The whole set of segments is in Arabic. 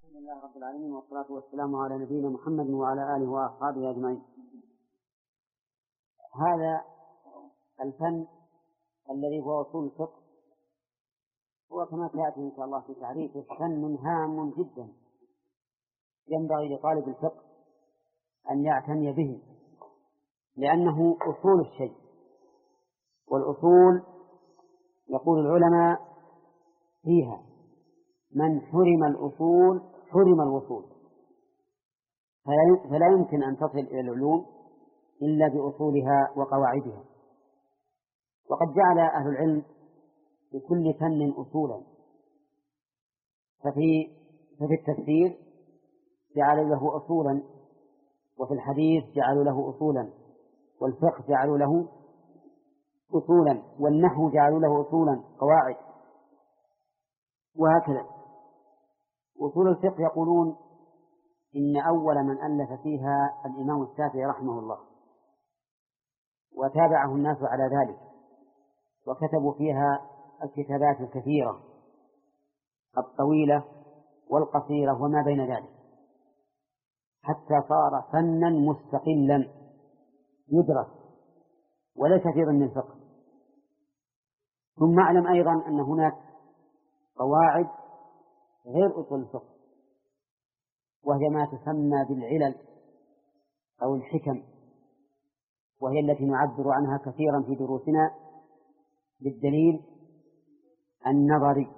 الحمد لله رب العالمين والصلاة والسلام على نبينا محمد وعلى آله وأصحابه أجمعين. هذا الفن الذي هو أصول الفقه هو كما سيأتي إن شاء الله في تعريفه فن هام جدا ينبغي لطالب الفقه أن يعتني به، لأنه أصول الشيء، والأصول يقول العلماء فيها من حرم الأصول حرم الوصول، فلا يمكن أن تصل إلى العلوم إلا بأصولها وقواعدها. وقد جعل أهل العلم لكل فن أصولا، ففي التفسير جعلوا له أصولا، وفي الحديث جعلوا له أصولا، والفقه جعلوا له أصولا، والنحو جعلوا له أصولا قواعد، وهكذا. أصول الفقه يقولون إن أول من ألف فيها الإمام الشافعي رحمه الله، وتابعه الناس على ذلك، وكتبوا فيها الكتابات الكثيرة الطويلة والقصيرة وما بين ذلك، حتى صار فنا مستقلا يدرس وليس في ضمن الفقه. ثم اعلم أيضا أن هناك قواعد غير أصول الفقه، وهي ما تسمى بالعلل أو الحكم، وهي التي نعبر عنها كثيرا في دروسنا بالدليل النظري،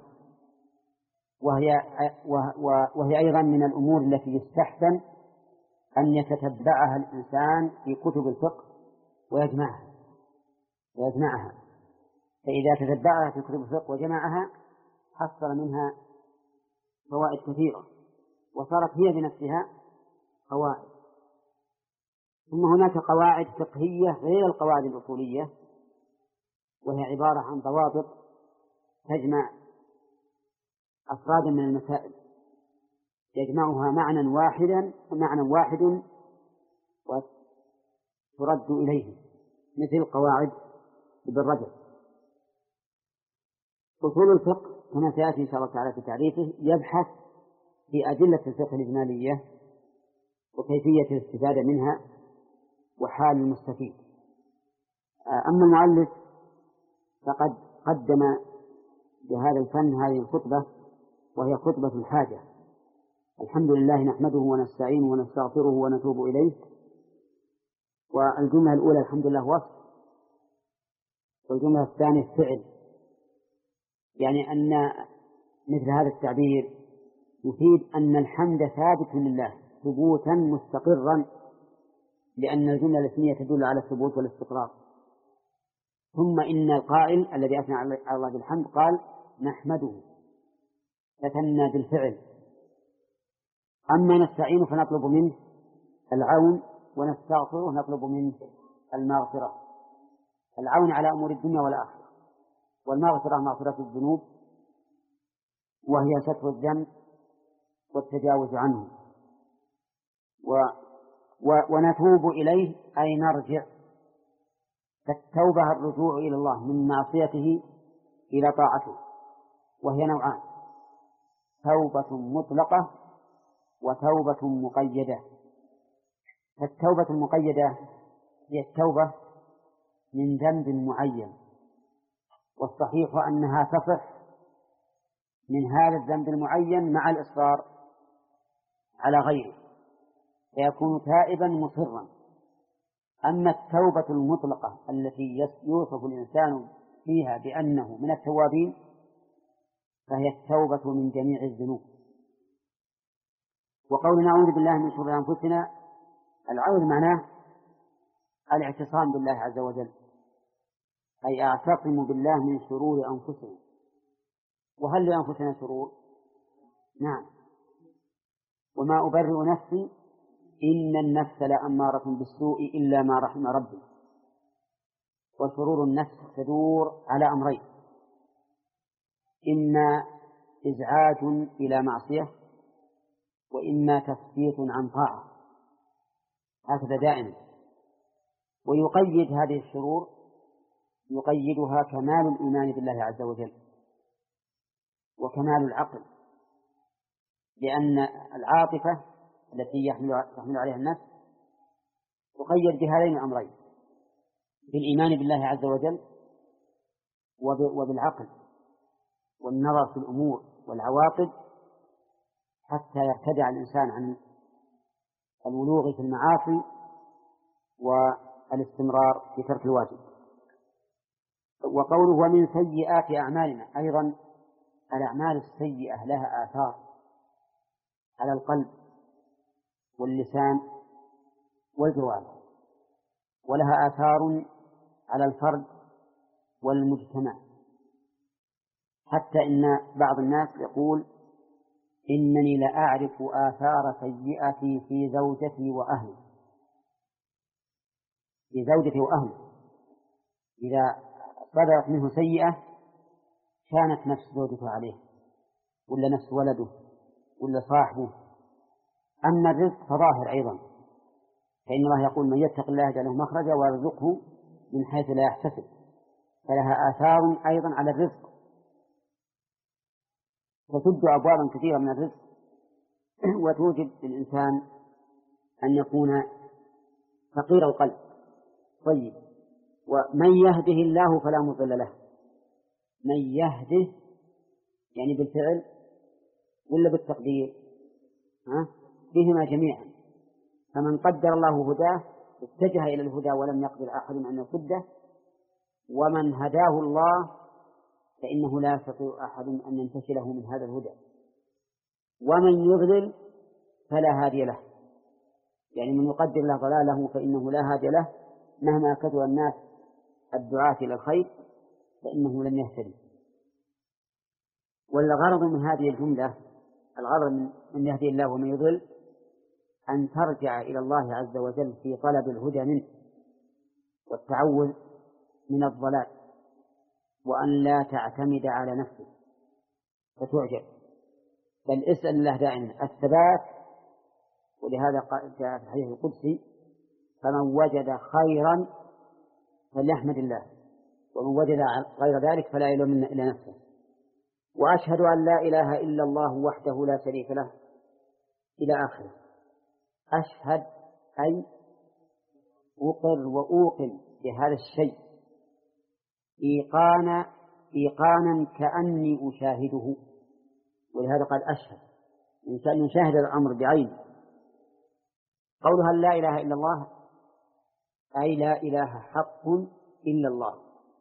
وهي أيضا من الأمور التي يستحسن أن يتتبعها الإنسان في كتب الفقه ويجمعها، فإذا تتبعها في كتب الفقه وجمعها حصل منها فوائد كثيرة، وصارت هي بنفسها قواعد. ثم هناك قواعد فقهية غير القواعد الأصولية، وهي عبارة عن ضوابط تجمع أفرادا من المسائل، يجمعها معنى واحد وترد إليه، مثل قواعد ابن رجب. أصول الفقه كما سيأتي إن شاء الله تعالى في تعريفه يبحث في أدلة الفقه الإجمالية وكيفية الاستفادة منها وحال المستفيد. أما المؤلف فقد قدم بهذا الفن هذه الخطبة، وهي خطبة الحاجة. الحمد لله نحمده ونستعينه ونستغفره ونتوب إليه. والجملة الأولى الحمد لله وصف، والجملة الثانية فعل، يعني أن مثل هذا التعبير يفيد أن الحمد ثابت لله ثبوتا مستقرا، لأن الجملة الاسمية تدل على الثبوت والاستقرار. ثم إن القائل الذي أثنى على الله بالحمد قال نحمده، فتنى بالفعل. أما نستعين فنطلب منه العون، ونستغفره نطلب منه المغفرة، العون على أمور الدنيا والآخرة، والمغفرة مغفرة الذنوب، وهي ستر الذنب والتجاوز عنه. ونتوب إليه أي نرجع، فالتوبة الرجوع إلى الله من معصيته إلى طاعته، وهي نوعان: توبة مطلقة وتوبة مقيدة. فالتوبة المقيدة هي التوبة من ذنب معين، والصحيح أنها تصح من هذا الذنب المعين مع الإصرار على غيره، فيكون تائبا مصرا. أما التوبة المطلقة التي يوصف الإنسان فيها بأنه من التوابين فهي التوبة من جميع الذنوب. وقولنا أعوذ بالله من شرور أنفسنا، العوذ معناه الاعتصام بالله عز وجل، أي أعتصم بالله من شرور أنفسنا. وهل لأنفسنا شرور؟ نعم. وما أبرئ نفسي إن النفس لأمارة بالسوء إلا ما رحم ربي. وشرور النفس تدور على أمرين: إما إزعاج إلى معصية، وإما تثبيت عن طاعة، هكذا دائما. ويقيد هذه الشرور، يقيدها كمال الإيمان بالله عز وجل وكمال العقل، لأن العاطفة التي يحمل عليها النفس تقيد بهذين الأمرين: بالإيمان بالله عز وجل وبالعقل والنظر في الأمور والعواقب، حتى يرتدع الإنسان عن الولوغ في المعاصي والاستمرار في ترك الواجب. وقوله ومن سيئات أعمالنا، أيضا الأعمال السيئة لها آثار على القلب واللسان والجوارح، ولها آثار على الفرد والمجتمع، حتى إن بعض الناس يقول إنني لأعرف آثار سيئتي في زوجتي وأهلي. في زوجتي وأهلي، إذا صدرت منه سيئة كانت نفس زوجته عليه، ولا نفس ولده، ولا صاحبه. أما الرزق فظاهر أيضا، فإن الله يقول من يتق الله يجعل له مخرجا ويرزقه من حيث لا يحتسب، فلها آثار أيضا على الرزق، وتبدو أبوابا كثيرة من الرزق، وتوجب للإنسان أن يكون فقير القلب. طيب، ومن يهده الله فلا مضل له. من يهده يعني بالفعل ولا بالتقدير؟ بهما جميعا. فمن قدر الله هداه اتجه إلى الهدى ولم يقدر أحد أن يصده، ومن هداه الله فإنه لا يستطيع أحد أن ينتشله من هذا الهدى. ومن يضلل فلا هادي له، يعني من يقدر له ضلاله فإنه لا هادي له، مهما كثر الناس الدعاة إلى الخير فإنه لن يهتدي. والغرض من هذه الجملة، الغرض من يهدي الله ومن يضل، أن ترجع إلى الله عز وجل في طلب الهدى منه والتعوذ من الضلال، وأن لا تعتمد على نفسك فتعجب، بل اسأل الله دائما الثبات. ولهذا جاء في الحديث القدسي: فمن وجد خيرا فليحمد الله، ومن وجد غير ذلك فلا يلومن إلا نفسه. وأشهد أن لا إله إلا الله وحده لا شريك له إلى آخره. أشهد أي أقر وأوقن بهذا الشيء إيقانا كأني أشاهده، ولهذا قال أشهد، إن كان يشاهد الأمر بعينه. قولها لا إله إلا الله أي لا إله حق إلا الله،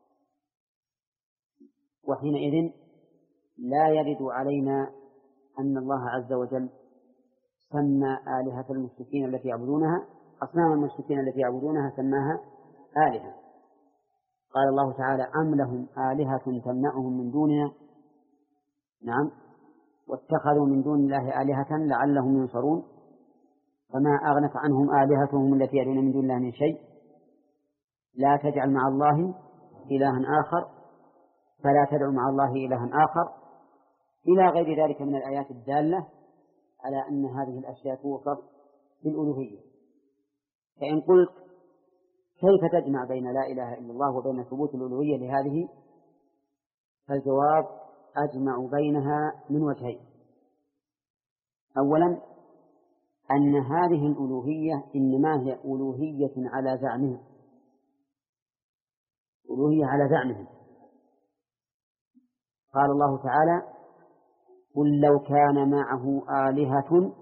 وحينئذ لا يرد علينا أن الله عز وجل سمى آلهة المشركين التي يعبدونها، أصنام المشركين التي يعبدونها سماها آلهة. قال الله تعالى: أم لهم آلهة تمنعهم من دوننا؟ نعم، واتخذوا من دون الله آلهة لعلهم ينصرون، فما أغنت عنهم آلهتهم التي يدعون من دون الله من شيء. لا تجعل مع الله إلها آخر، فلا تدع مع الله إلها آخر، إلى غير ذلك من الآيات الدالة على أن هذه الأشياء توصف بالألوهية. فإن قلت كيف تجمع بين لا إله إلا الله وبين ثبوت الألوهية لهذه؟ فالجواب: أجمع بينها من وجهين. أولا، أن هذه الألوهية إنما هي ألوهية على زعمهم، ألوهية على زعمهم. قال الله تعالى: قل لو كان معه آلهة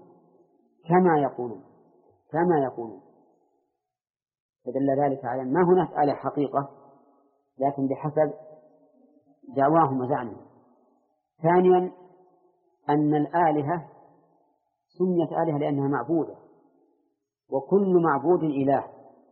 كما يقولون. فدل ذلك على أن ما هناك آلهة حقيقة، لكن بحسب دعواهم وزعمهم. ثانيا، أن الآلهة سميت آلهة لأنها معبودة، وكل معبود إله،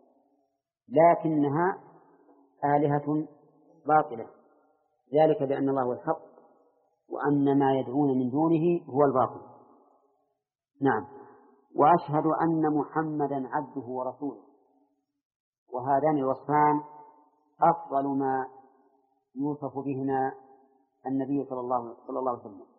لكنها آلهة باطلة، ذلك بأن الله هو الحق وأن ما يدعون من دونه هو الباطل. نعم. وأشهد أن محمدا عبده ورسوله. وهذان الوصفان أفضل ما يوصف بهما النبي صلى الله عليه وسلم: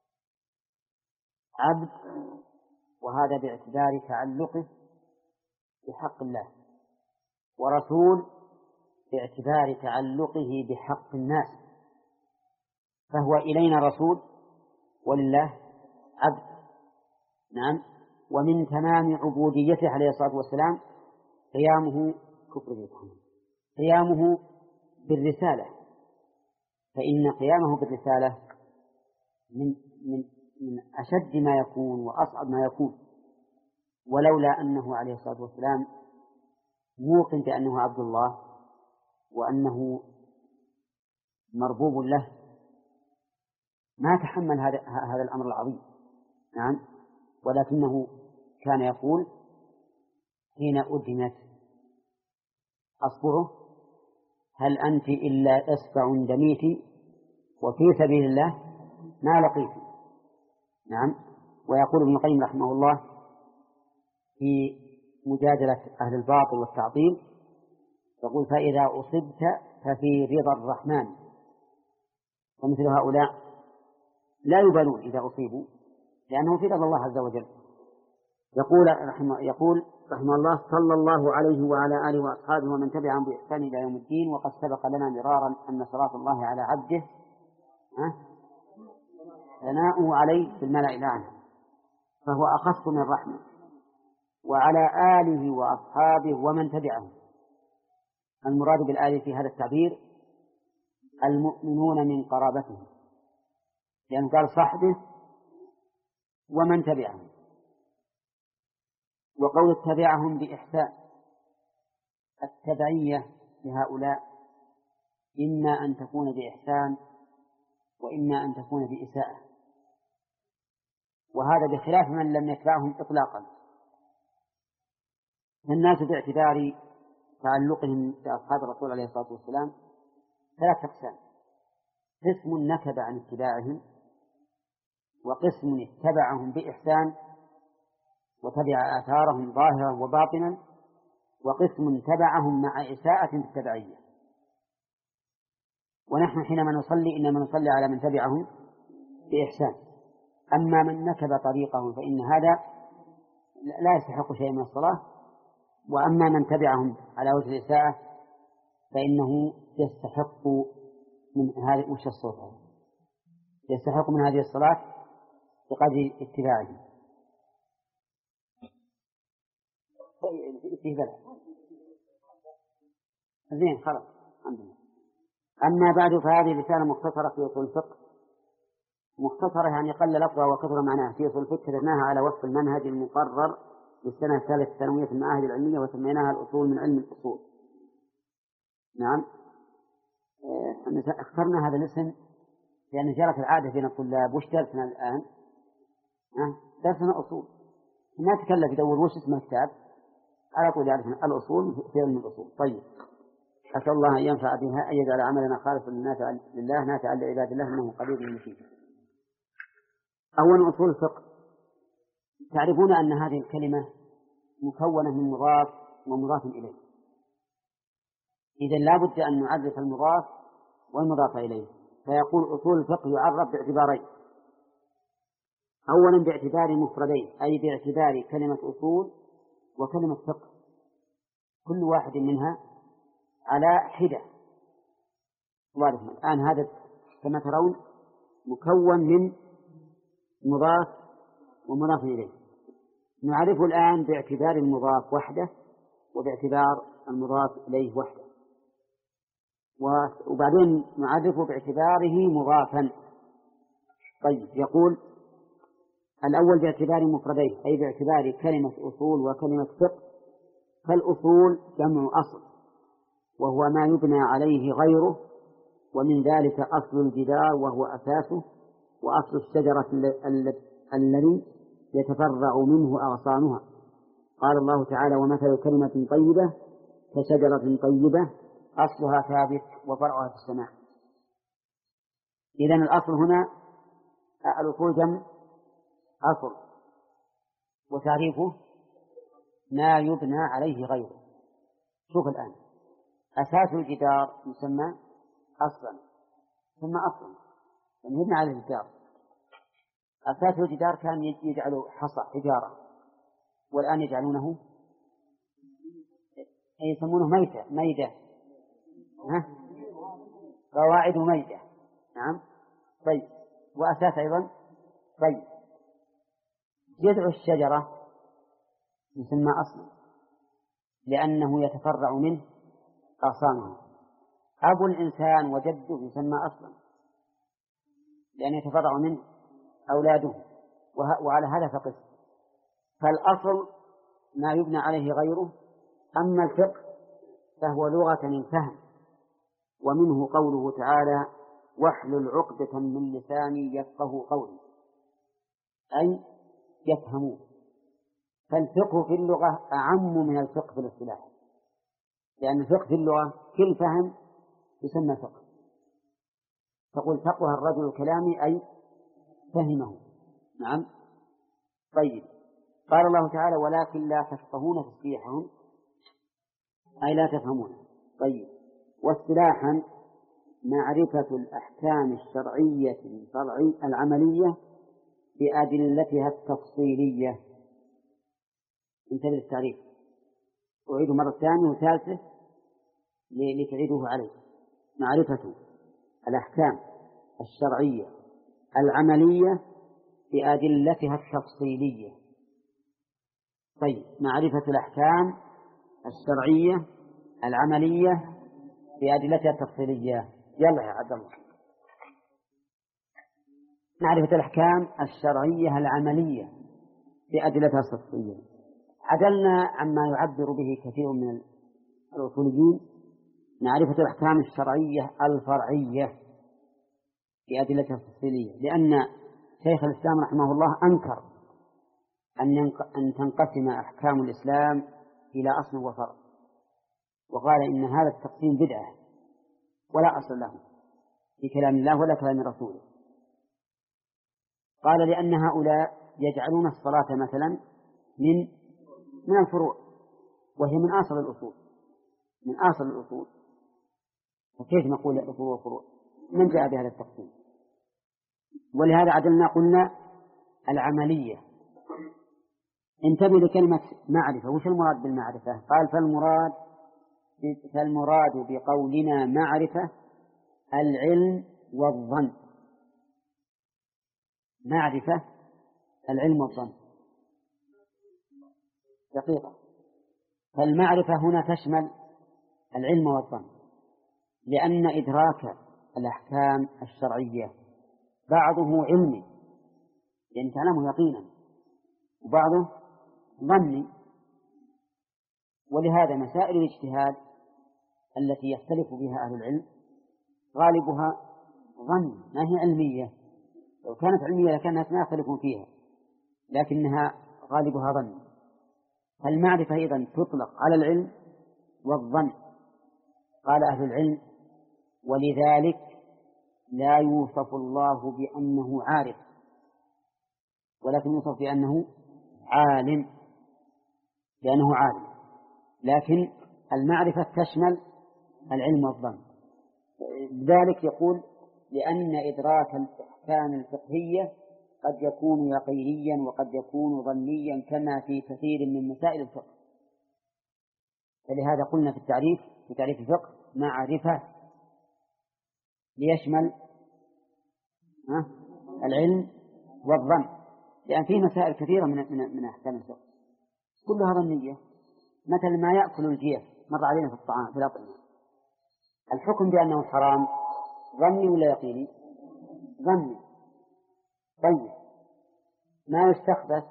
عبد، وهذا باعتبار تعلقه بحق الله، ورسول باعتبار تعلقه بحق الناس، فهو إلينا رسول ولله عبد. نعم. ومن تمام عبوديته عليه الصلاة والسلام قيامه بالرسالة، فإن قيامه بالرسالة من من من أشد ما يكون وأصعب ما يكون، ولولا أنه عليه الصلاة والسلام موقن بأنه عبد الله وأنه مربوب له ما تحمل هذا الأمر العظيم. نعم. ولكنه كان يقول حين أدنت أصبره: هل أنت إلا إصبع دميت وفي سبيل الله ما لقيت. نعم. ويقول ابن القيم رحمه الله في مجادلة أهل الباطل والتعطيل، يقول: فإذا أصبت ففي رضا الرحمن. ومثل هؤلاء لا يبالون إذا أصيبوا لأنه في رضا الله عز وجل. يقول رحمه الله: صلى الله عليه وعلى آله وأصحابه ومن تبعهم بإحسان إلى يوم الدين. وقد سبق لنا مرارا أن صلاة الله على عبده ثناؤه عليه في الملأ الأعلى، فهو أخص من رحمه. وعلى آله وأصحابه ومن تبعهم، المراد بالآل في هذا التعبير المؤمنون من قرابته، لأنه قال صحبه ومن تبعهم. وقول اتبعهم بإحسان، التبعية لهؤلاء إما أن تكون بإحسان وإما أن تكون بإساءة، وهذا بخلاف من لم يتبعهم إطلاقا. فالناس باعتبار تعلقهم بأصحاب الرسول عليه الصلاة والسلام ثلاثة أقسام: قسم نكب عن اتباعهم، وقسم اتبعهم بإحسان وتبع آثارهم ظاهرا وباطنا، وقسم تبعهم مع إساءة بالتبعية. ونحن حينما نصلي إنما نصلي على من تبعهم بإحسان. أما من نكب طريقهم فإن هذا لا يستحق شيء من الصلاة، وأما من تبعهم على وجه الإساءة فإنه يستحق من هذه يستحق من هذه الصلاة بقدر اتباعهم. زين خلاص الحمد لله. أما بعد، فهذه رسالة مختصرة في أصول الفقه، مختصرة يعني قل لفظها وكثر معناها، في أصول الفقه كتبناها على وفق المنهج المقرر للسنة الثالثة الثانوية في المعاهد العلمية، وسميناها الأصول من علم الأصول. نعم. اخترنا هذا الاسم لأن جرت العادة بين الطلاب: وش درسنا الآن؟ درسنا أصول. ما تكلف يدور وش اسم الكتاب، على طول يعرفنا الأصول في علم الأصول. طيب، أسأل الله أن ينفع بها، أن يجعل عملنا خالصا لله نافعا لعباد الله، إنه قريب مجيب. أولا أصول الفقه. تعرفون أن هذه الكلمة مكونة من مضاف ومضاف إليه، إذن لا بد أن نعرف المضاف والمضاف إليه. فيقول أصول الفقه يعرف باعتبارين: أولا باعتبار مفردين، أي باعتبار كلمة أصول وكلمة فقه، كل واحد منها على حدة. واضح الآن هذا كما ترون مكون من مضاف ومضاف إليه. نعرفه الآن باعتبار المضاف وحده وباعتبار المضاف إليه وحده، وبعدين نعرفه باعتباره مضافا. طيب، يقول الأول باعتبار مفردين، أي باعتبار كلمة أصول وكلمة فقه. فالأصول جمع أصل، وهو ما يبنى عليه غيره، ومن ذلك أصل الجدار وهو أساسه، وأصل الشجرة الذي يتفرع منه أغصانها. قال الله تعالى: ومثل كلمة طيبة كشجرة طيبة أصلها ثابت وفرعها في السماء. إذن الأصل هنا الأصول جمع أصل، وتعريفه ما يبنى عليه غيره. شوف الآن، أساس الجدار يسمى أصلا ثم أصلا، يعني يبنى على الجدار. أساس الجدار كان يجعل حصى حجارة، والآن يجعلونه يسمونه ميدة قواعد ميدة. نعم. طيب، وأساس أيضا طيب. جذع الشجرة يسمى أصلا لأنه يتفرع منه أغصانها. أبو الإنسان وجده يسمى أصلا لأنه يتفرع منه أولاده، وعلى هذا فقس. فالأصل ما يبنى عليه غيره. أما الفقه فهو لغة من فهم، ومنه قوله تعالى: واحلل عقدة من لساني يفقه قولي، أي يفهمون. فالفقه في اللغة أعم من الفقه في الاصطلاح، لأن الفقه في اللغة كل فهم يسمى فقه. تقول فقه الرجل الكلام أي فهمه. نعم. طيب، قال الله تعالى: ولكن لا تفقهون تسبيحهم، أي لا تفهمون. طيب، واصطلاحا معرفة الأحكام الشرعية العملية بأدلتها التفصيلية. انتبه للتعريف، أعيده مرة ثانية وثالثة لتعيده عليه. معرفة الأحكام الشرعية العملية بأدلتها التفصيلية. طيب، معرفة الأحكام الشرعية العملية بأدلتها التفصيلية. يلا يا عبد الله. معرفة الأحكام الشرعية العملية بأدلتها التفصيلية. عدلنا عما يعبر به كثير من الأصوليين: معرفة الأحكام الشرعية الفرعية بأدلتها التفصيلية، لأن شيخ الإسلام رحمه الله أنكر أن تنقسم أحكام الإسلام إلى أصل وفرع، وقال إن هذا التقسيم بدعة ولا أصل له في كلام الله ولا كلام رسوله. قال لأن هؤلاء يجعلون الصلاة مثلا من الفروع، وهي من أصل الأصول، من أصل الأصول، فكيف نقول الأصول والفروع؟ من جاء بهذا التقسيم؟ ولهذا عدلنا قلنا العملية. انتبه لكلمة معرفة. وش المراد بالمعرفة؟ قال: فالمراد بقولنا معرفة العلم والظن. معرفة العلم والظن دقيقة. فالمعرفة هنا تشمل العلم والظن، لأن إدراك الأحكام الشرعية بعضه علمي يعني تعلمه يقينا، وبعضه ظني. ولهذا مسائل الاجتهاد التي يختلف بها أهل العلم غالبها ظن، ما هي علمية. لو كانت علمية لكان الناس ما يختلفون فيها، لكنها غالبها ظن. فالمعرفة أيضا تطلق على العلم والظن. قال أهل العلم: ولذلك لا يوصف الله بأنه عارف، ولكن يوصف بأنه عالم، لأنه عالم. لكن المعرفة تشمل العلم والظن. لذلك يقول: لأن إدراك الأحكام الفقهية قد يكون يقينيا وقد يكون ظنيا كما في كثير من مسائل الفقه. فلهذا قلنا في تعريف الفقه: معرفة ليشمل العلم والظن، لأن فيه مسائل كثيرة من أحكام الفقه كلها ظنية. مثل ما يأكل الجيف مر علينا في الطعام في الأطعمة، الحكم بأنه حرام ظني ولا يقيني؟ ظني. طيب، ما يستخبث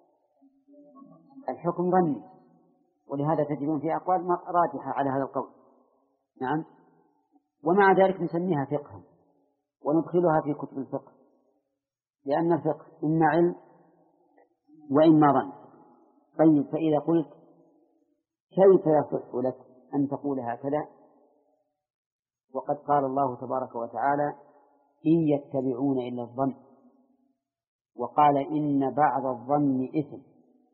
الحكم ظني، ولهذا تجدون في أقوال راجحة على هذا القول. نعم. ومع ذلك نسميها فقها وندخلها في كتب الفقه، لأن الفقه إما علم وإما ظن. طيب، فإذا قلت كيف يصح لك أن تقول هكذا وقد قال الله تبارك وتعالى: إن يتبعون إلا الظن، وقال: إن بعض الظن إثم.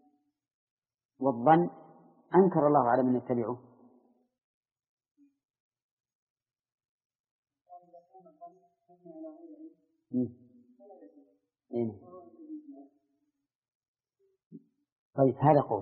والظن أنكر الله على من يتبعه. طيب، هذا قول.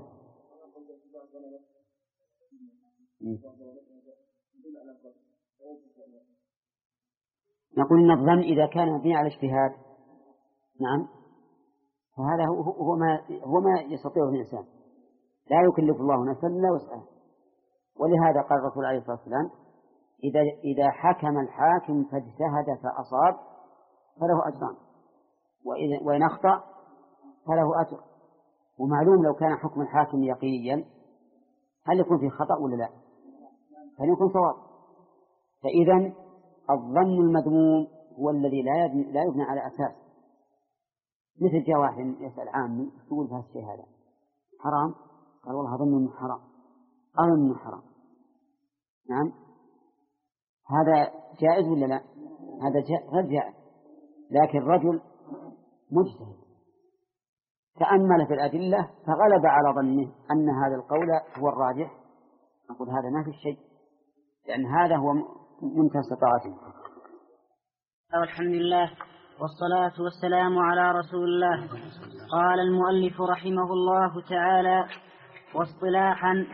نقول إن الظن إذا كان مبني على اجتهاد، نعم، فهذا هو ما يستطيعه الإنسان، لا يكلف الله نفسا إلا وسعها. ولهذا قال الرسول عليه الصلاة والسلام: إذا حكم الحاكم فاجتهد فأصاب فله أجران، وإن أخطأ فله أجر. ومعلوم لو كان حكم الحاكم يقينيا هل يكون فيه خطأ ولا لا؟ هل يكون صواب؟ فإذا الظن المذموم هو الذي لا يبنى على أساس. مثل جاء واحد يسأل عامي يقول بهذا الشيء هذا حرام، قال والله أظن أنه حرام، أظن أنه حرام. نعم، هذا جائز ولا لا؟ هذا غير جائز. لكن رجل مجتهد تأمل في الأدلة فغلب على ظنه أن هذا القول هو الراجح، نقول هذا ما في شيء، لأن هذا هو منتهى استطاعته. الحمد لله والصلاة والسلام على رسول الله. قال المؤلف رحمه الله تعالى: واصطلاحا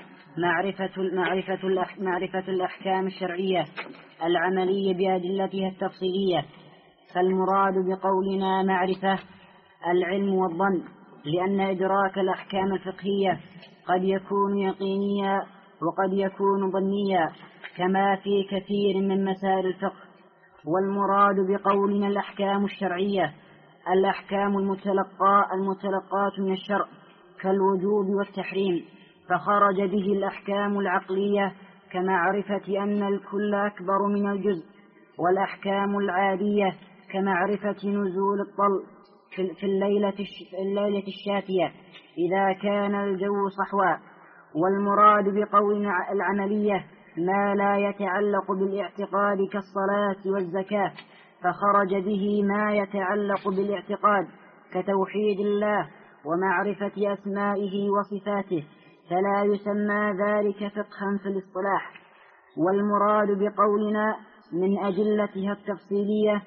معرفة الأحكام الشرعية العملية بأدلتها التفصيلية. فالمراد بقولنا معرفة العلم والظن، لأن إدراك الأحكام الفقهية قد يكون يقينيا وقد يكون ظنيا كما في كثير من مسائل الفقه. والمراد بقولنا الأحكام الشرعية الأحكام المتلقاة من الشرع كالوجوب والتحريم، فخرج به الأحكام العقلية كمعرفة أن الكل أكبر من الجزء، والأحكام العادية كمعرفة نزول الطل في الليلة الشاتية إذا كان الجو صحوا. والمراد بقولنا العملية ما لا يتعلق بالاعتقاد كالصلاة والزكاة، فخرج به ما يتعلق بالاعتقاد كتوحيد الله ومعرفة أسمائه وصفاته، فلا يسمى ذلك فقها في الاصطلاح. والمراد بقولنا من أدلتها التفصيلية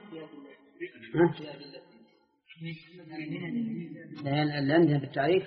عندها بالتعريف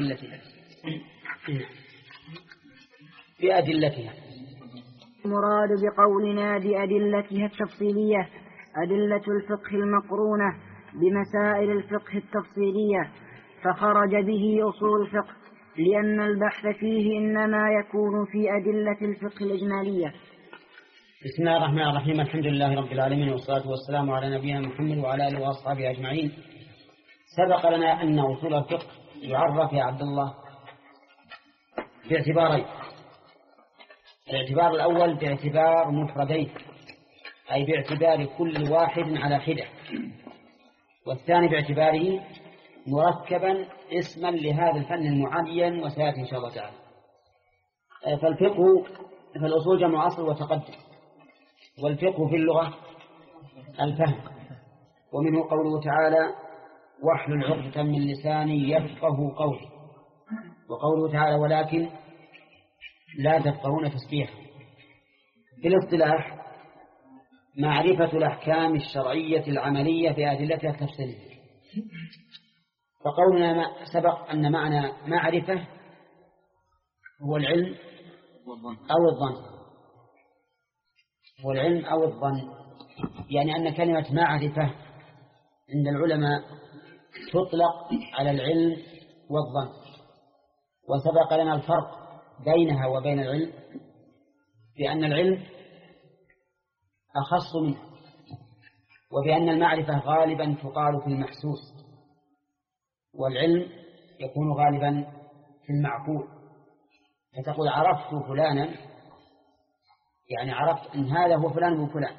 بأدلتها. المراد بقولنا بأدلتها التفصيلية أدلة الفقه المقرونة بمسائل الفقه التفصيلية، فخرج به أصول الفقه، لأن البحث فيه إنما يكون في أدلة الفقه الإجمالية. بسم الله الرحمن الرحيم. الحمد لله رب العالمين، والصلاة والسلام على نبينا محمد وعلى آله وأصحابه أجمعين. سبق لنا أن أصول الفقه يعرف يا عبد الله باعتبارين: الاعتبار الأول باعتبار مفردين، أي باعتبار كل واحد على حدة، والثاني باعتباره مركبا اسما لهذا الفن المعين، وسيأتي إن شاء الله تعالى. فالفقه في الأصول جمع أصل وتقدم، والفقه في اللغة الفهم، ومنه قوله تعالى: واحلل عقدة من لساني يفقه قولي، وقوله تعالى: ولكن لا تفقهون تسبيحا. في الاصطلاح معرفة الأحكام الشرعية العملية بأدلتها التفصيلية. فقولنا سبق أن معنى معرفة هو العلم أو الظن، هو العلم أو الظن، يعني أن كلمة معرفة عند العلماء تطلق على العلم والظن. وسبق لنا الفرق بينها وبين العلم بأن العلم أخص منه، وبأن المعرفة غالبا تقال في المحسوس، والعلم يكون غالبا في المعقول. فتقول عرفت فلانا، يعني عرفت أن هذا هو فلان وفلان.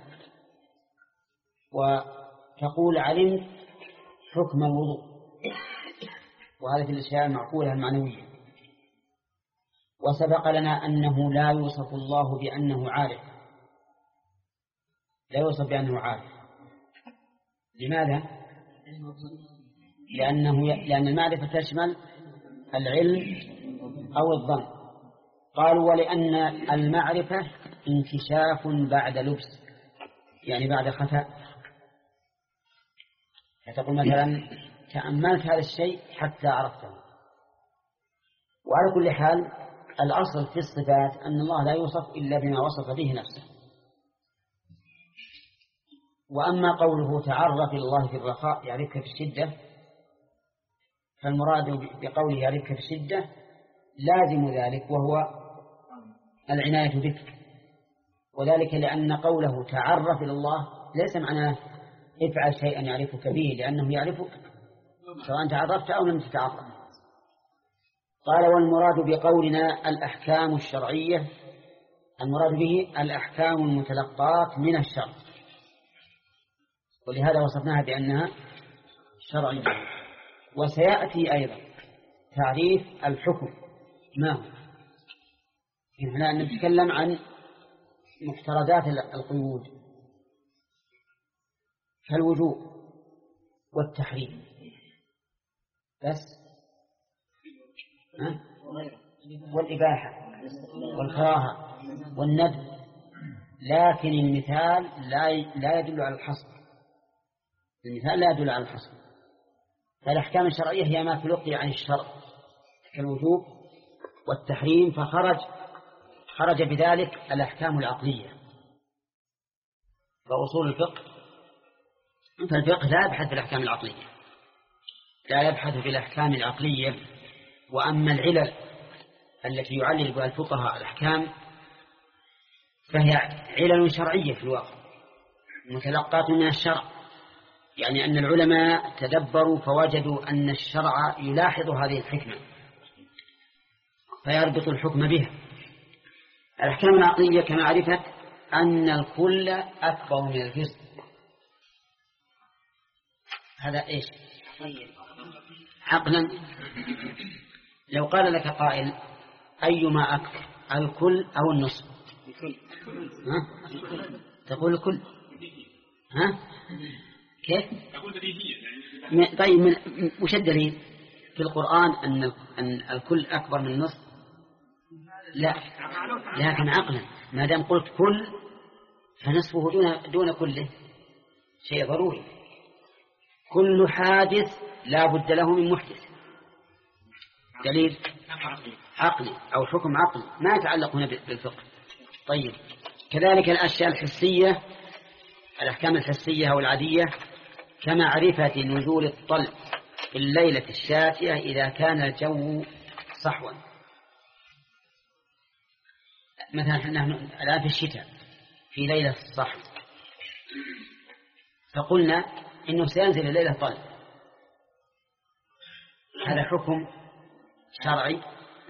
وتقول علمت حكم الوضوء، وهذه في الأشياء المعقولة المعنوية. وسبق لنا أنه لا يوصف الله بأنه عارف، لا يوصف بأنه عارف. لماذا؟ لأن المعرفة تشمل العلم أو الظن. قالوا: ولأن المعرفة انكشاف بعد لبس، يعني بعد خفاء. فتقول مثلا: تأملت هذا الشيء حتى عرفته. وعلى كل حال الأصل في الصفات أن الله لا يوصف إلا بما وصف به نفسه. وأما قوله تعرف إلى الله في الرخاء يعرفك في الشدة، فالمراد بقوله يعرفك في الشدة لازم ذلك وهو العناية بك، وذلك لأن قوله تعرف إلى الله ليس معناه افعل شيئا يعرفك به، لأنه يعرفك سواء تعرفت أو لم تتعرف. قال والمراد بقولنا الأحكام الشرعية، المراد به الأحكام المتلقاة من الشرع، ولهذا وصفناها بأنها شرعية. وسيأتي أيضا تعريف الحكم ما هو. هنا نتكلم عن مفترضات القيود كالوجوب والتحريم بس، والإباحة والكراهة والندب، لكن المثال لا يدل على الحصر. المثال لا يدل على الحصر. فالأحكام الشرعية هي ما تلقي عن الشرع كالوجوب والتحريم، خرج بذلك الأحكام العقلية. فأصول الفقه، فالفقه لا يبحث في الأحكام العقلية، لا يبحث في الأحكام العقلية. وأما العلل التي يعلل بها الفقهاء الأحكام فهي علل شرعية في الواقع متلقاة من الشرع، يعني أن العلماء تدبروا فوجدوا أن الشرع يلاحظ هذه الحكمة فيربط الحكم بها. الأحكام العقلية كمعرفة أن الكل أكبر من الجزء، هذا إيش؟ عقلا. لو قال لك قائل أيما أكبر الكل أو النصف؟ تقول الكل. كيف؟ طيب وش الدليل في القرآن أن الكل أكبر من النصف؟ لا، لكن عقلا ما دام قلت كل فنصفه دون كله شيء ضروري. كل حادث لا بد له من محدث، دليل عقلي أو حكم عقلي ما يتعلق هنا بالفقه. طيب كذلك الأشياء الحسية، الأحكام الحسية أو العادية كمعرفة نزول الطل في الليلة الشاتية إذا كان الجو صحوا. مثلا نحن الآن في الشتاء في ليلة الصحو، فقلنا إنه سينزل الليلة طل، هذا حكم شرعي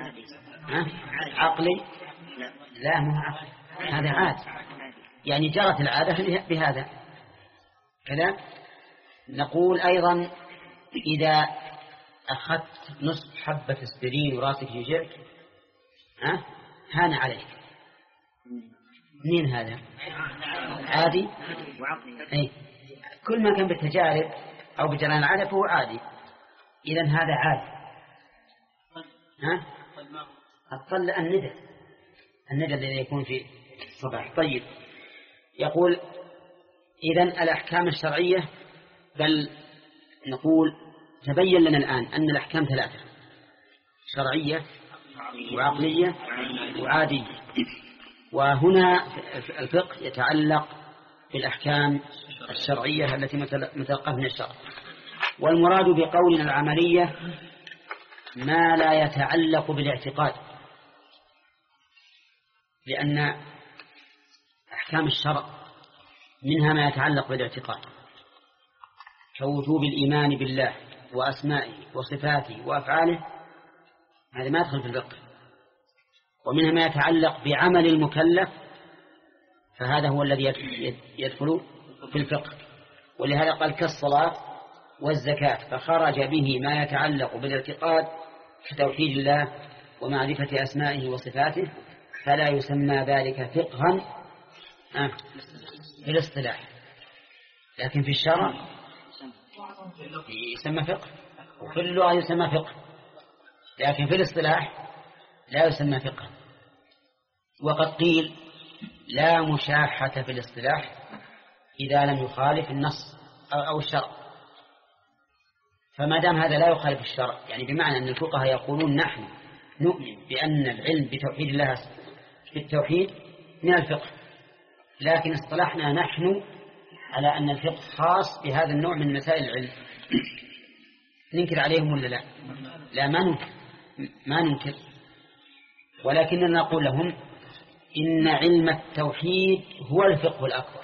عقلي؟ لا مو عقلي، هذا عاد، يعني جرت العادة بهذا كذا. نقول أيضا إذا أخذت نصف حبة اسبرين وراسك يجعك هان عليك. منين هذا؟ عادي. أي كل ما كان بالتجارب أو بجران العادة فهو عادي، إذن هذا عادي. الطل الندى الذي يكون في الصباح. طيب يقول إذن الأحكام الشرعية، بل نقول تبين لنا الآن أن الأحكام ثلاثة: شرعية وعقلية وعادية. وهنا الفقه يتعلق بالأحكام الشرعية التي متلقاة من الشرع. والمراد بقولنا العملية ما لا يتعلق بالاعتقاد، لأن أحكام الشرع منها ما يتعلق بالاعتقاد كوجوب الإيمان بالله وأسمائه وصفاته وأفعاله، هذا ما يدخل في الفقه. ومنها ما يتعلق بعمل المكلف، فهذا هو الذي يدخل في الفقه. ولهذا قال كالصلاة والزكاة، فخرج به ما يتعلق بالاعتقاد كتوحيد الله ومعرفة أسمائه وصفاته، فلا يسمى ذلك فقها في الاصطلاح، لكن في الشرع يسمى فقه، وفي اللغة يسمى فقه، لكن في الاصطلاح لا يسمى فقه. وقد قيل لا مشاحة في الاصطلاح إذا لم يخالف النص أو الشرع. فما دام هذا لا يخالف الشرع، يعني بمعنى أن الفقهاء يقولون نحن نؤمن بأن العلم بتوحيد الله بالتوحيد من الفقه، لكن اصطلحنا نحن على أن الفقه خاص بهذا النوع من مسائل العلم. ننكر عليهم ولا لا؟ لا، ما ننكر، ولكننا نقول لهم إن علم التوحيد هو الفقه الأكبر،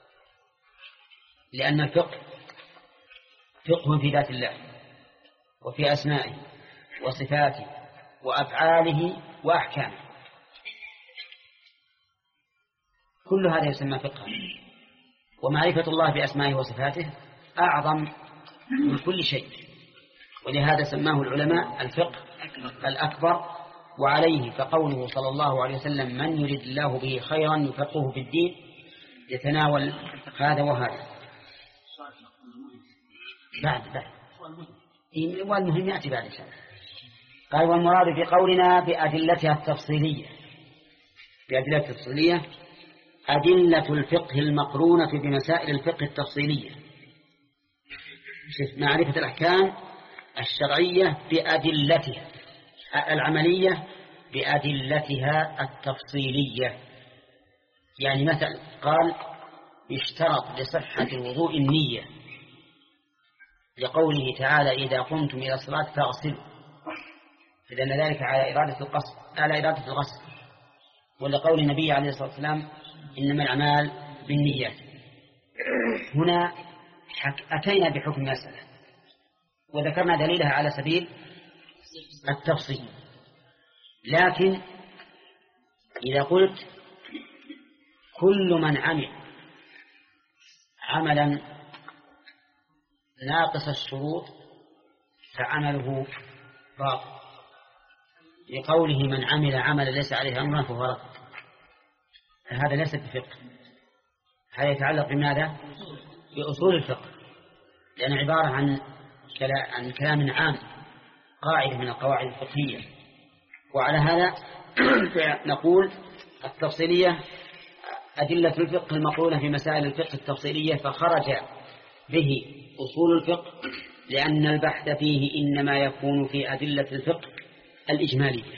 لأن الفقه فقه في ذات الله وفي أسمائه وصفاته وأفعاله وأحكامه، كل هذا يسمى فقها. ومعرفة الله بأسمائه وصفاته أعظم من كل شيء، ولهذا سماه العلماء الفقه الأكبر. وعليه فقوله صلى الله عليه وسلم: من يريد الله به خيرا يفقهه في الدين، يتناول هذا وهذا. بعد والمهم يأتي بعد شيء. قال: والمراد في قولنا بأدلتها التفصيلية، بأدلة التفصيلية أدلة الفقه المقرونة بمسائل الفقه التفصيلية، معرفة الأحكام الشرعية بأدلتها العملية بأدلتها التفصيلية. يعني مثلا قال: يشترط لصحة الوضوء النية، لقوله تعالى: إذا قمتم إلى الصلاة فاغسلوا، فدل ذلك على إرادة الغسل. ولقول النبي عليه الصلاة والسلام: إنما الأعمال بالنيات. هنا أتينا بحكم مسألة وذكرنا دليلها على سبيل التفصيل، لكن إذا قلت كل من عمل عملا ناقص الشروط فعمله باطل، لقوله: من عمل عملا ليس عليه أمرنا فهو رد، هذا ليس بفقه، هذا يتعلق بماذا؟ بأصول الفقه، لأنه عبارة عن كلام عام، قاعدة من القواعد الفقهية. وعلى هذا نقول التفصيلية أدلة الفقه المقرونة في مسائل الفقه التفصيلية، فخرج به أصول الفقه، لأن البحث فيه إنما يكون في أدلة الفقه الإجمالية،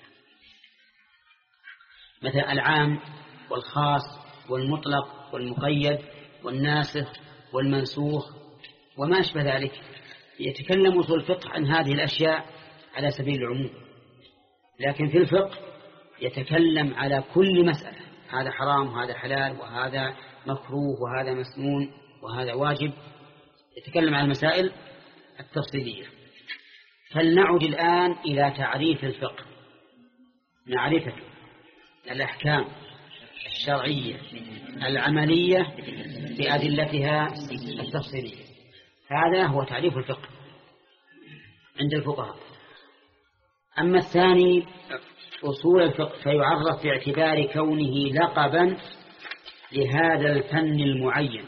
مثل العام والخاص والمطلق والمقيد والناسخ والمنسوخ وما أشبه ذلك. يتكلم أصول الفقه عن هذه الأشياء على سبيل العموم، لكن في الفقه يتكلم على كل مسألة، هذا حرام وهذا حلال وهذا مكروه وهذا مسنون وهذا واجب، يتكلم عن المسائل التفصيلية. فلنعد الآن إلى تعريف الفقه، معرفة الأحكام الشرعية العملية بأدلتها التفصيلية، هذا هو تعريف الفقه عند الفقهاء. أما الثاني أصول الفقه فيعرف باعتبار كونه لقبا لهذا الفن المعين.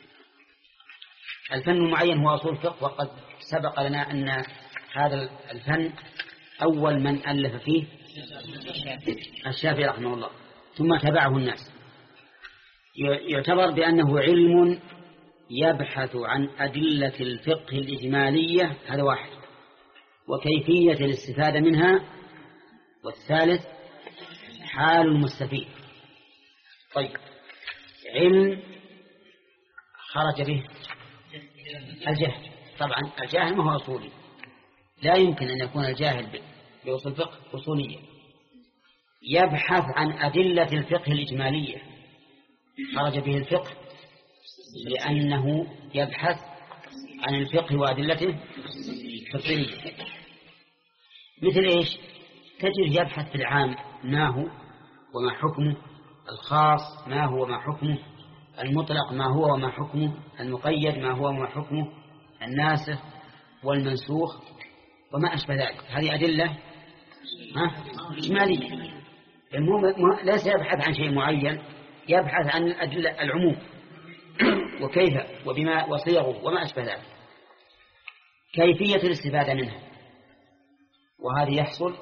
الفن المعين هو أصول الفقه، وقد سبق لنا أن هذا الفن أول من ألف فيه الشافعي رحمه الله، ثم تبعه الناس. يعتبر بأنه علم يبحث عن أدلة الفقه الإجمالية، هذا واحد، وكيفية الاستفادة منها، والثالث حال المستفيد. طيب، علم خرج به الجهل، طبعا الجاهل ما هو أصولي، لا يمكن أن يكون الجاهل بأصول الفقه أصوليا. يبحث عن أدلة الفقه الإجمالية، خرج به الفقه لأنه يبحث عن الفقه وأدلته التفصيلية. مثل إيش؟ تجد يبحث في العام ما هو وما حكمه، الخاص ما هو وما حكمه، المطلق ما هو وما حكمه، المقيد ما هو وما حكمه، الناسخ والمنسوخ وما أشبه ذلك. هذه أدلة إجمالية. المهم ليس يبحث عن شيء معين، يبحث عن الأدلة العموم وكيف وبما وصيغه وما أشبه ذلك، كيفية الاستفادة منها. وهذا يحصل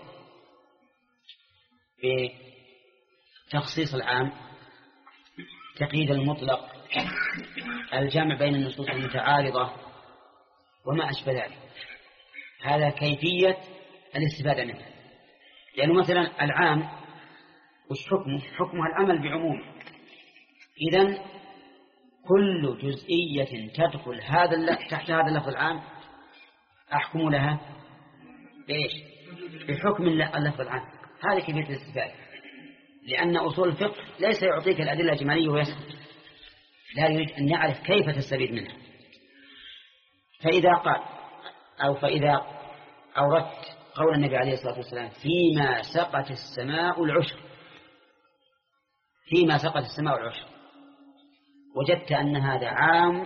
بتخصيص العام، تقييد المطلق، الجمع بين النصوص المتعارضة وما أشبه ذلك. هذا كيفية الاستفادة منه. لأنه مثلا العام وش حكمه؟ حكمه العمل بعمومه. إذن كل جزئية تدخل تحت هذا اللفظ العام أحكم لها بإيش؟ بحكم اللفظ عنه. هذه كيفية الاستفادة، لأن أصول الفقه ليس يعطيك الأدلة الجمالية ويسكت، لا يريد أن يعرف كيف تستفيد منها. فإذا قال فإذا أوردت قول النبي عليه الصلاة والسلام فيما سقت السماء العشر، فيما سقت السماء العشر، وجدت أن هذا عام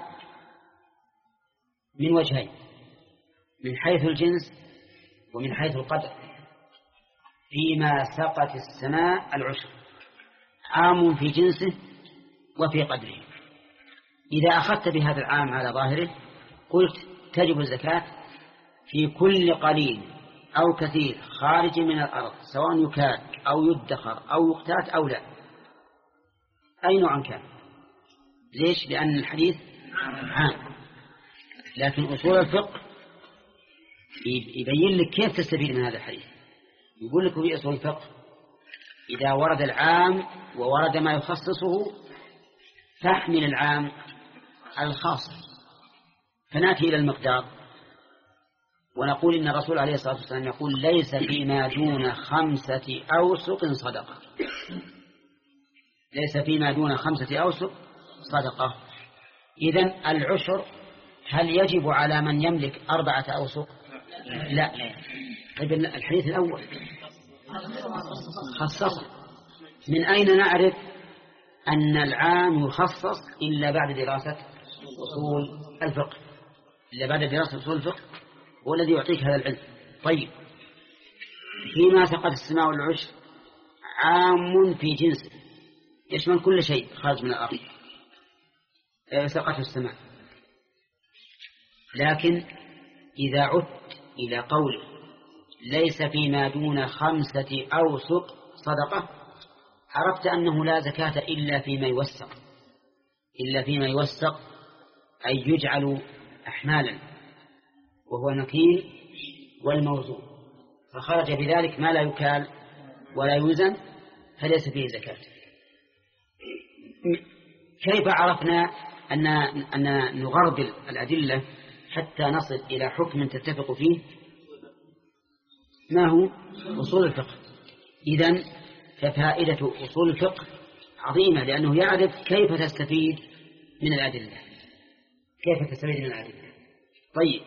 من وجهين، من حيث الجنس ومن حيث القدر. فيما سقت السماء العشر عام في جنسه وفي قدره. إذا أخذت بهذا العام على ظاهره قلت تجب الزكاة في كل قليل أو كثير خارج من الأرض، سواء يكاد أو يدخر أو يقتات أو لا، أي نوع كان. ليش؟ لأن الحديث عام. لكن أصول الفقه يبين لك كيف تستفيد من هذا الحديث. يقول لك في أصول الفقه إذا ورد العام وورد ما يخصصه فاحمل العام على الخاص. فنأتي إلى المقدار ونقول إن الرسول عليه الصلاة والسلام يقول ليس فيما دون 5 أوسق صدقة، ليس فيما دون 5 أوسق صدقة. إذن العشر هل يجب على من يملك 4 أوسق؟ لا. طيب الحديث الأول خصص. من أين نعرف أن العام يخصص إلا بعد دراسة أصول الفقه؟ إلا بعد دراسة أصول الفقه هو الذي يعطيك هذا العلم. طيب فيما سقط السماء والعشر عام في جنسه، يشمل كل شيء خارج من الأرض سقط السماء. لكن إذا عدت إلى قوله ليس فيما دون 5 أوسق صدقة عرفت أنه لا زكاة إلا فيما يوسق، إلا فيما يوسق أي يجعل أحمالا وهو نكيل والموزون، فخرج بذلك ما لا يكال ولا يوزن فليس فيه زكاة. كيف عرفنا أن نغربل الأدلة حتى نصل إلى حكم تتفق فيه؟ ما هو أصول الفقه. إذن ففائدة أصول الفقه عظيمة، لأنه يعرف كيف تستفيد من الأدلة، كيف تستفيد من الأدلة. طيب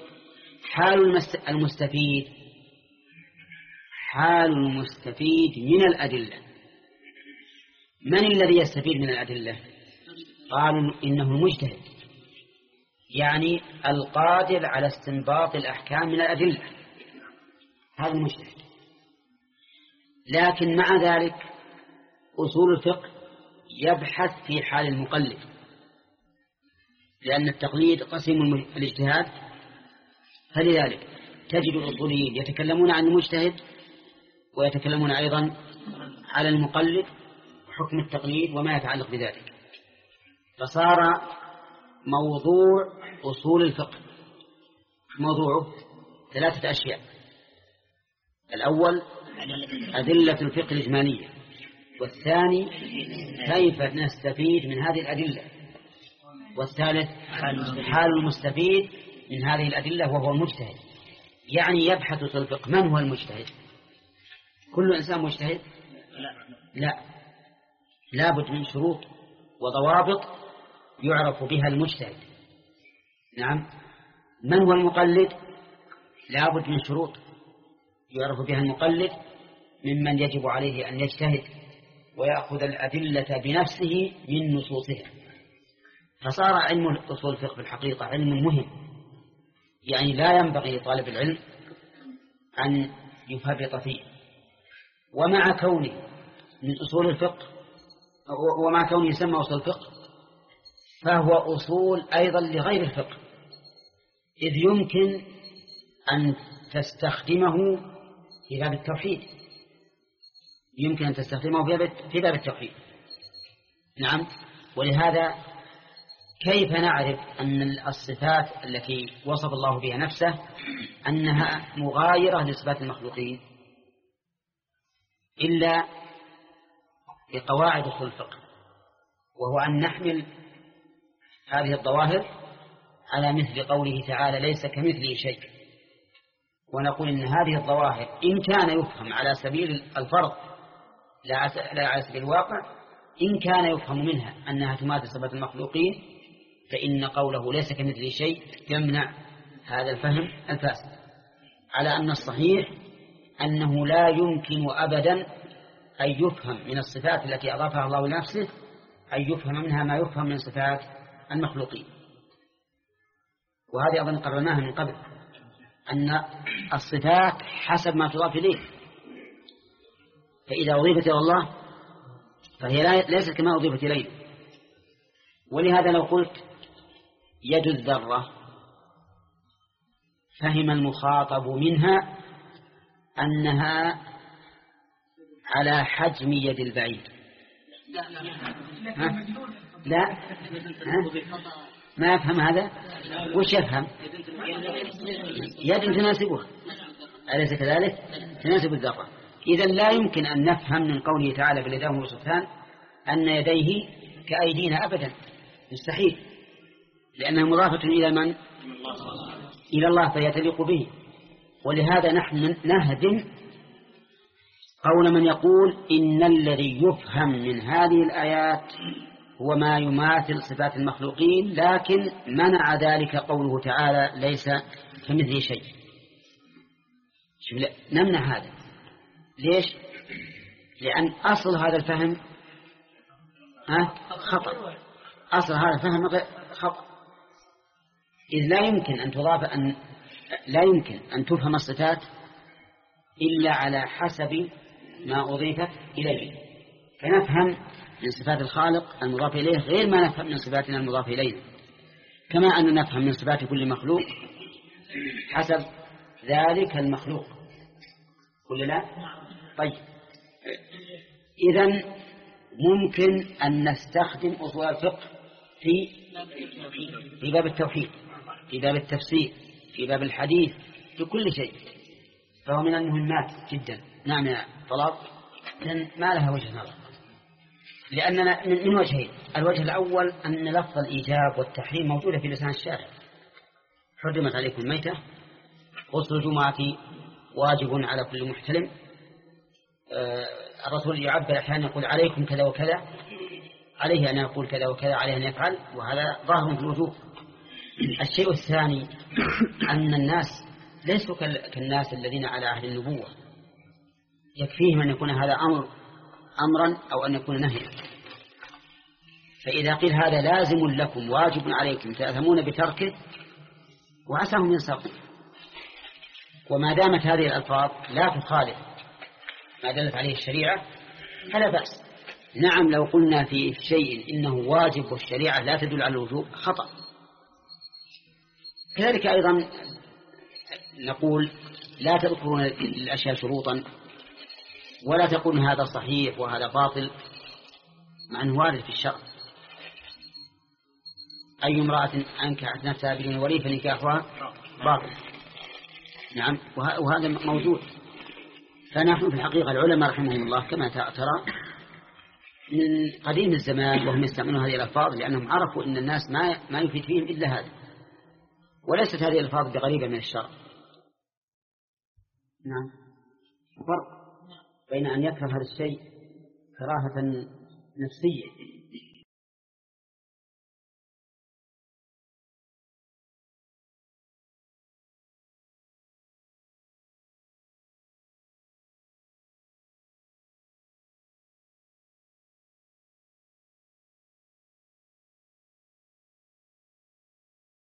حال المستفيد من الأدلة، من الذي يستفيد من الأدلة؟ قالوا إنه المجتهد، يعني القادر على استنباط الأحكام من الأدلة، هذا المجتهد. لكن مع ذلك أصول الفقه يبحث في حال المقلد، لأن التقليد قسم الاجتهاد، فلذلك تجد الأصوليين يتكلمون عن المجتهد ويتكلمون أيضا على المقلد وحكم التقليد وما يتعلق بذلك. فصار موضوع أصول الفقه موضوعه 3 أشياء: الأول أدلة الفقه الإجمالية، والثاني كيف نستفيد من هذه الأدلة، والثالث حال المستفيد من هذه الأدلة وهو المجتهد. يعني يبحث في الفقه من هو المجتهد؟ كل إنسان مجتهد؟ لا بد من شروط وضوابط يعرف بها المجتهد. نعم. من هو المقلد؟ لا بد من شروط يعرف بها المقلد ممن يجب عليه أن يجتهد ويأخذ الأدلة بنفسه من نصوصها. فصار علم أصول الفقه في الحقيقة علم مهم، يعني لا ينبغي لطالب العلم أن يفرط فيه. ومع كونه من أصول الفقه، ومع كونه يسمى أصول الفقه، فهو أصول أيضا لغير الفقه، إذ يمكن أن تستخدمه في باب التوحيد، يمكن أن تستخدمه في باب التوحيد. نعم. ولهذا كيف نعرف أن الصفات التي وصف الله بها نفسه أنها مغايرة لصفات المخلوقين إلا بقواعد أصول الفقه، وهو أن نحمل هذه الظواهر على مثل قوله تعالى ليس كمثله شيء، ونقول إن هذه الظواهر إن كان يفهم على سبيل الفرض لا على سبيل الواقع، إن كان يفهم منها أنها تماثل صفات المخلوقين، فإن قوله ليس كمثله شيء يمنع هذا الفهم الفاسد، على أن الصحيح أنه لا يمكن أبدا أن يفهم من الصفات التي أضافها الله لنفسه أن يفهم منها ما يفهم من صفات المخلوقين. وهذه أظن قررناها من قبل، أن الصفات حسب ما تضاف إليه، فإذا أضيفت إلى الله فهي ليست كما أضيفت إليه. ولهذا لو قلت يد الذرة، فهم المخاطب منها أنها على حجم يد البعيد. لا ما يفهم هذا. وش يفهم؟ يد تناسبها، أليس كذلك؟ تناسب الذرة. إذن لا يمكن أن نفهم من قوله تعالى باليدين والصفتان أن يديه كأيدينا أبدا، مستحيل، لأنها مضافة إلى من؟ إلى الله، فهي تليق به. ولهذا نحن نهدم قول من يقول إن الذي يفهم من هذه الآيات هو ما يماثل صفات المخلوقين، لكن منع ذلك قوله تعالى ليس كمثله شيء. نمنع هذا. ليش؟ لأن أصل هذا الفهم خطأ. أصل هذا الفهم خطأ، إذ لا يمكن أن تفهم الصفات إلا على حسب ما أضيفت إليه. فنفهم من صفات الخالق المضاف إليه غير ما نفهم من صفاتنا المضاف إلينا، كما أن نفهم من صفات كل مخلوق حسب ذلك المخلوق. كل لا؟ طيب، إذن ممكن أن نستخدم أصول الفقه في باب التوحيد، في باب التفسير، في باب الحديث، في كل شيء، فهو من المهمات جدا. نعم يا طلاب، ما لها وجه نظر، لأننا من وجهين. الوجه الأول أن لفظ الإيجاب والتحريم موجودة في لسان الشارع. حرمت عليكم الميتة، غسل الجمعة واجب على كل محتلم. الرسول يعبر أحيانا يقول عليكم كذا وكذا، عليه أن يقول كذا وكذا، عليه أن يفعل، وهذا ظاهر في الوجوب. الشيء الثاني أن الناس ليسوا كالناس الذين على عهد النبوة، يكفيهم أن يكون هذا أمرا أو أن يكون نهيا. فإذا قيل هذا لازم لكم واجب عليكم تأثمون بتركه، وعساهم ينساقون. وما دامت هذه الألفاظ لا تخالف ما دلت عليه الشريعة فلا بأس. نعم، لو قلنا في شيء إنه واجب والشريعة لا تدل على الوجوب خطأ. كذلك أيضا نقول لا تذكرون الأشياء شروطا، ولا تقولون هذا صحيح وهذا باطل، مع أنه وارد في الشرع. أي امرأة أنكحت نفسها بدون ولي فنكاحها باطل. نعم، وهذا موجود. فنحن في الحقيقة العلماء رحمهم الله كما ترى من قديم الزمان وهم يستعملون هذه الألفاظ، لأنهم عرفوا أن الناس ما يفيد فيهم إلا هذا، وليست هذه الألفاظ بقريبة من الشرع. نعم، فرق بين أن يكره هذا الشيء كراهة نفسية